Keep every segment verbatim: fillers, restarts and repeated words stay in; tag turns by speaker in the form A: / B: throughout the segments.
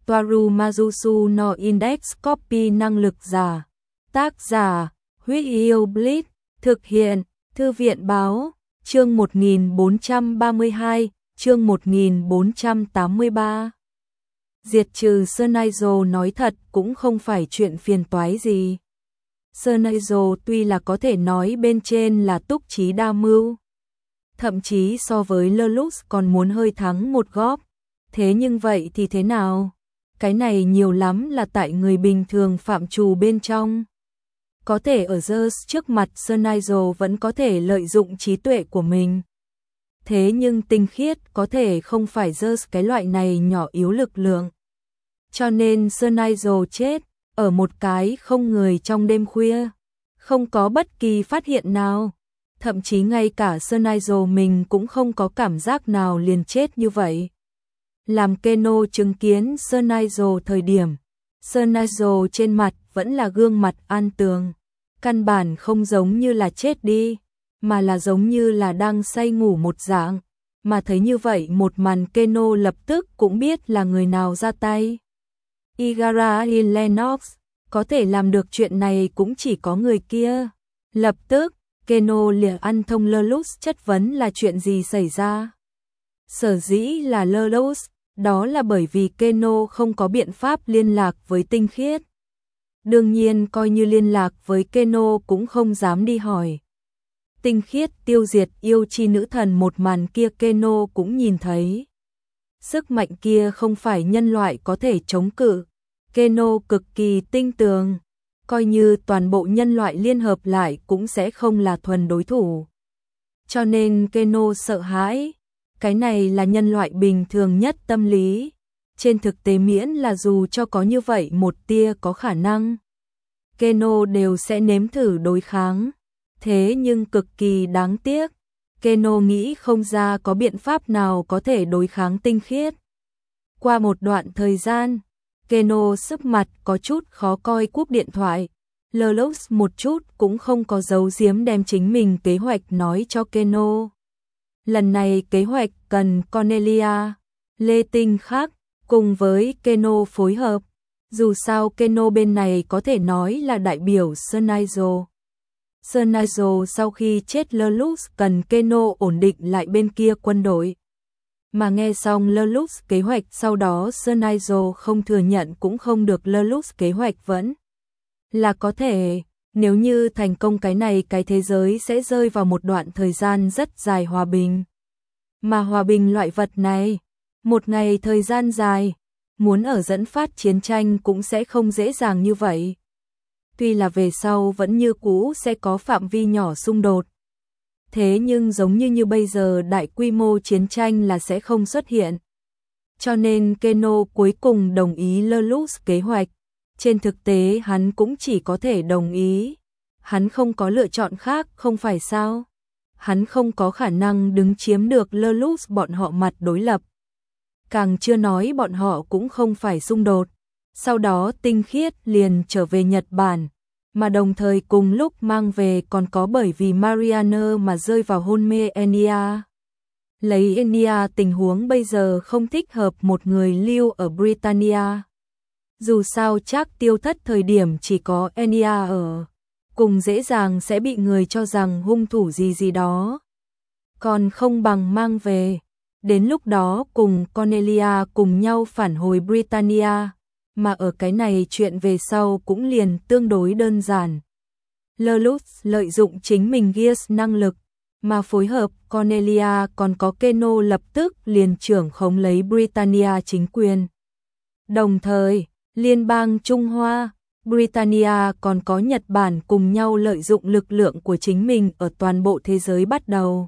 A: Toaru Majusu no Index Copy năng lực giả. Tác giả, Huyết Yêu Blitz, thực hiện, Thư viện Báo, chương một nghìn bốn trăm ba mươi hai, chương một nghìn bốn trăm tám mươi ba. Diệt trừ Sernaizo nói thật cũng không phải chuyện phiền toái gì. Sernaizo tuy là có thể nói bên trên là túc trí đa mưu, thậm chí so với Lerlux còn muốn hơi thắng một góp. Thế nhưng vậy thì thế nào? Cái này nhiều lắm là tại người bình thường phạm trù bên trong. Có thể ở Zeus trước mặt Sernaizo vẫn có thể lợi dụng trí tuệ của mình. Thế nhưng tinh khiết có thể không phải Zeus cái loại này nhỏ yếu lực lượng. Cho nên Sernaizo chết ở một cái không người trong đêm khuya, không có bất kỳ phát hiện nào. Thậm chí ngay cả Sernaizo mình cũng không có cảm giác nào liền chết như vậy. Làm Keno chứng kiến Sernaizo thời điểm, Sernaizo trên mặt vẫn là gương mặt an tường, căn bản không giống như là chết đi, mà là giống như là đang say ngủ một dạng. Mà thấy như vậy một màn, Keno lập tức cũng biết là người nào ra tay. Igarashi Lennox, có thể làm được chuyện này cũng chỉ có người kia. Lập tức, Keno liền ăn thông Lerlux chất vấn là chuyện gì xảy ra. Sở dĩ là Lerlux, đó là bởi vì Keno không có biện pháp liên lạc với tinh khiết. Đương nhiên coi như liên lạc với Keno cũng không dám đi hỏi. Tinh khiết tiêu diệt yêu chi nữ thần một màn kia Keno cũng nhìn thấy. Sức mạnh kia không phải nhân loại có thể chống cự. Keno cực kỳ tinh tường, coi như toàn bộ nhân loại liên hợp lại cũng sẽ không là thuần đối thủ. Cho nên Keno sợ hãi. Cái này là nhân loại bình thường nhất tâm lý. Trên thực tế miễn là dù cho có như vậy một tia có khả năng, Keno đều sẽ nếm thử đối kháng. Thế nhưng cực kỳ đáng tiếc, Keno nghĩ không ra có biện pháp nào có thể đối kháng tinh khiết. Qua một đoạn thời gian, Keno sức mặt có chút khó coi cúp điện thoại. Lerlux một chút cũng không có giấu giếm đem chính mình kế hoạch nói cho Keno. Lần này kế hoạch cần Cornelia, Lê Tinh Khắc cùng với Keno phối hợp. Dù sao Keno bên này có thể nói là đại biểu Sernaizo. Sernaizo sau khi chết Lerlux cần Keno ổn định lại bên kia quân đội. Mà nghe xong Lerlux kế hoạch sau đó Sernaizo không thừa nhận cũng không được. Lerlux kế hoạch vẫn là có thể. Nếu như thành công cái này, cái thế giới sẽ rơi vào một đoạn thời gian rất dài hòa bình. Mà hòa bình loại vật này, một ngày thời gian dài, muốn ở dẫn phát chiến tranh cũng sẽ không dễ dàng như vậy. Tuy là về sau vẫn như cũ sẽ có phạm vi nhỏ xung đột. Thế nhưng giống như như bây giờ đại quy mô chiến tranh là sẽ không xuất hiện. Cho nên Keno cuối cùng đồng ý Lerlux kế hoạch. Trên thực tế hắn cũng chỉ có thể đồng ý. Hắn không có lựa chọn khác, không phải sao? Hắn không có khả năng đứng chiếm được Lerlux bọn họ mặt đối lập. Càng chưa nói bọn họ cũng không phải xung đột. Sau đó tinh khiết liền trở về Nhật Bản. Mà đồng thời cùng lúc mang về còn có bởi vì Mariana mà rơi vào hôn mê Enya. Lấy Enya tình huống bây giờ không thích hợp một người lưu ở Britannia. Dù sao chắc tiêu thất thời điểm chỉ có Enya ở, cùng dễ dàng sẽ bị người cho rằng hung thủ gì gì đó. Còn không bằng mang về, đến lúc đó cùng Cornelia cùng nhau phản hồi Britannia, mà ở cái này chuyện về sau cũng liền tương đối đơn giản. Lerlux lợi dụng chính mình Gears năng lực, mà phối hợp Cornelia còn có Keno lập tức liền trưởng khống lấy Britannia chính quyền. Đồng thời, Liên bang Trung Hoa, Britannia còn có Nhật Bản cùng nhau lợi dụng lực lượng của chính mình ở toàn bộ thế giới bắt đầu.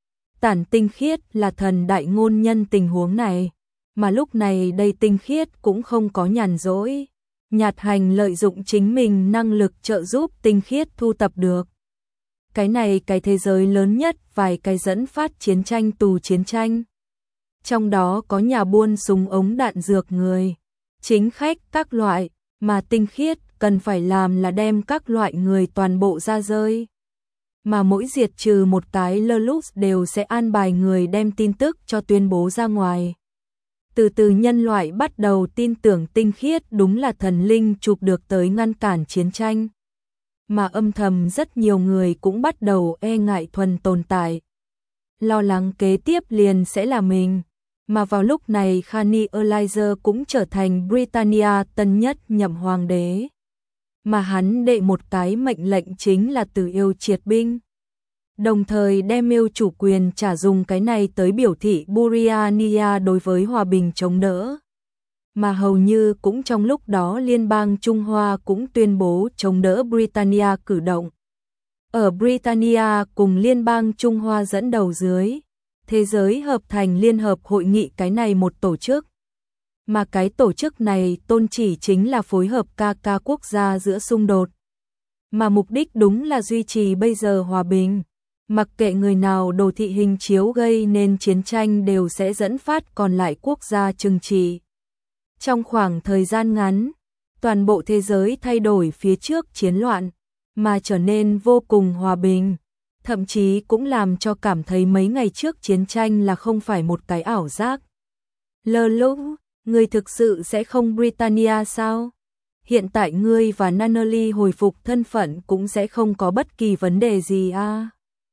A: Tản tinh khiết là thần đại ngôn nhân tình huống này, mà lúc này đây tinh khiết cũng không có nhàn rỗi. Nhạt hành lợi dụng chính mình năng lực trợ giúp tinh khiết thu tập được. Cái này cái thế giới lớn nhất vài cái dẫn phát chiến tranh tù chiến tranh. Trong đó có nhà buôn súng ống đạn dược người, chính khách các loại, mà tinh khiết cần phải làm là đem các loại người toàn bộ ra rơi. Mà mỗi diệt trừ một cái Lerlux đều sẽ an bài người đem tin tức cho tuyên bố ra ngoài. Từ từ nhân loại bắt đầu tin tưởng tinh khiết đúng là thần linh chụp được tới ngăn cản chiến tranh. Mà âm thầm rất nhiều người cũng bắt đầu e ngại thuần tồn tại. Lo lắng kế tiếp liền sẽ là mình. Mà vào lúc này Khani Elijah cũng trở thành Britannia tân nhất nhậm hoàng đế. Mà hắn đệ một cái mệnh lệnh chính là từ yêu triệt binh. Đồng thời đem yêu chủ quyền trả dùng cái này tới biểu thị Britannia đối với hòa bình chống đỡ. Mà hầu như cũng trong lúc đó Liên bang Trung Hoa cũng tuyên bố chống đỡ Britannia cử động. Ở Britannia cùng Liên bang Trung Hoa dẫn đầu dưới, thế giới hợp thành Liên hợp hội nghị cái này một tổ chức. Mà cái tổ chức này tôn chỉ chính là phối hợp ca ca quốc gia giữa xung đột. Mà mục đích đúng là duy trì bây giờ hòa bình. Mặc kệ người nào đồ thị hình chiếu gây nên chiến tranh đều sẽ dẫn phát còn lại quốc gia trừng trị. Trong khoảng thời gian ngắn, toàn bộ thế giới thay đổi phía trước chiến loạn, mà trở nên vô cùng hòa bình. Thậm chí cũng làm cho cảm thấy mấy ngày trước chiến tranh là không phải một cái ảo giác. Lơ lúc, ngươi thực sự sẽ không Britannia sao? Hiện tại ngươi và Nunnally hồi phục thân phận cũng sẽ không có bất kỳ vấn đề gì à?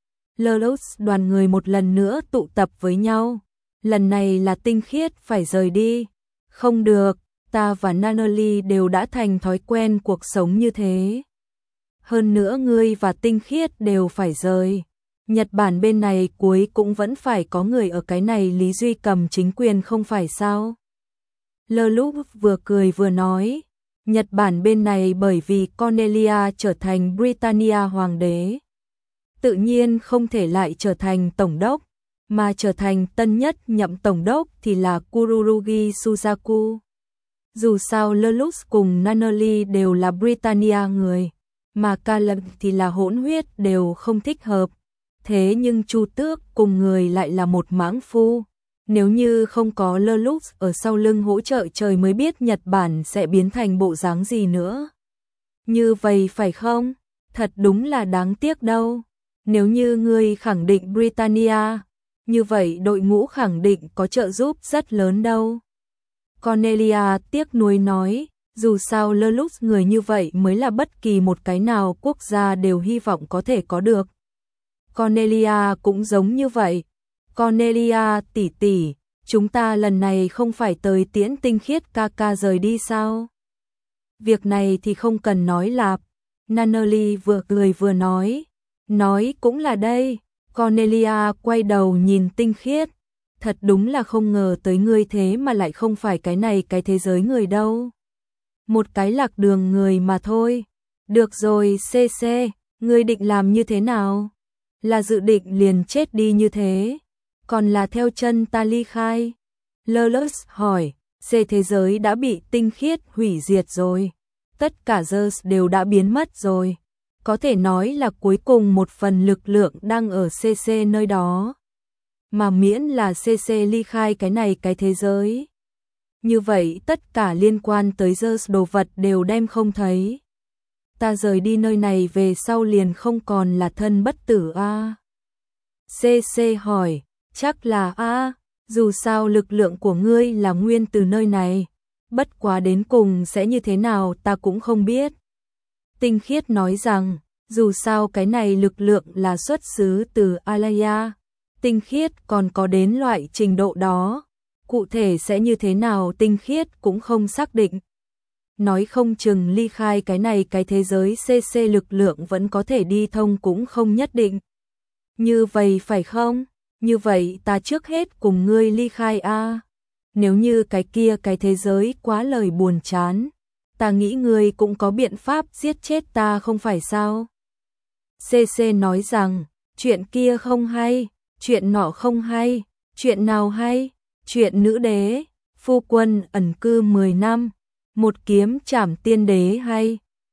A: Lơ đoàn người một lần nữa tụ tập với nhau. Lần này là tinh khiết phải rời đi. Không được, ta và Nunnally đều đã thành thói quen cuộc sống như thế. Hơn nữa ngươi và tinh khiết đều phải rời. Nhật Bản bên này cuối cũng vẫn phải có người ở cái này Lý Duy cầm chính quyền không phải sao? Lơ lúc vừa cười vừa nói. Nhật Bản bên này bởi vì Cornelia trở thành Britannia hoàng đế. Tự nhiên không thể lại trở thành tổng đốc, mà trở thành tân nhất nhậm tổng đốc thì là Kururugi Suzaku. Dù sao Lelux cùng Nunnally đều là Britannia người, mà Caleb thì là hỗn huyết đều không thích hợp. Thế nhưng Chu Tước cùng người lại là một mãng phu. Nếu như không có Lelux ở sau lưng hỗ trợ trời mới biết Nhật Bản sẽ biến thành bộ dáng gì nữa. Như vậy phải không? Thật đúng là đáng tiếc đâu. Nếu như ngươi khẳng định Britannia, như vậy đội ngũ khẳng định có trợ giúp rất lớn đâu. Cornelia tiếc nuối nói, dù sao Lelux người như vậy mới là bất kỳ một cái nào quốc gia đều hy vọng có thể có được. Cornelia cũng giống như vậy. Cornelia tỷ tỷ, chúng ta lần này không phải tới tiễn tinh khiết ca ca rời đi sao? Việc này thì không cần nói lạp. Nunnally vừa cười vừa nói. Nói cũng là đây. Cornelia quay đầu nhìn tinh khiết. Thật đúng là không ngờ tới ngươi thế mà lại không phải cái này cái thế giới người đâu. Một cái lạc đường người mà thôi. Được rồi xê xê, ngươi định làm như thế nào? Là dự định liền chết đi như thế? Còn là theo chân ta ly khai? Lelux hỏi, xê thế giới đã bị tinh khiết hủy diệt rồi. Tất cả Zeus đều đã biến mất rồi. Có thể nói là cuối cùng một phần lực lượng đang ở xê xê nơi đó. Mà miễn là xê xê ly khai cái này cái thế giới. Như vậy tất cả liên quan tới Zeus đồ vật đều đem không thấy. Ta rời đi nơi này về sau liền không còn là thân bất tử a. À? xê xê hỏi, chắc là a, à, dù sao lực lượng của ngươi là nguyên từ nơi này. Bất quá đến cùng sẽ như thế nào ta cũng không biết. Tinh khiết nói rằng, dù sao cái này lực lượng là xuất xứ từ Alaya. Tinh khiết còn có đến loại trình độ đó. Cụ thể sẽ như thế nào tinh khiết cũng không xác định. Nói không chừng ly khai cái này cái thế giới xê xê lực lượng vẫn có thể đi thông cũng không nhất định. Như vậy phải không? Như vậy ta trước hết cùng ngươi ly khai a. À? Nếu như cái kia cái thế giới quá lời buồn chán, ta nghĩ ngươi cũng có biện pháp giết chết ta không phải sao? xê xê nói rằng, chuyện kia không hay, chuyện nọ không hay, chuyện nào hay? Chuyện nữ đế, phu quân ẩn cư mười năm, một kiếm trảm tiên đế hay?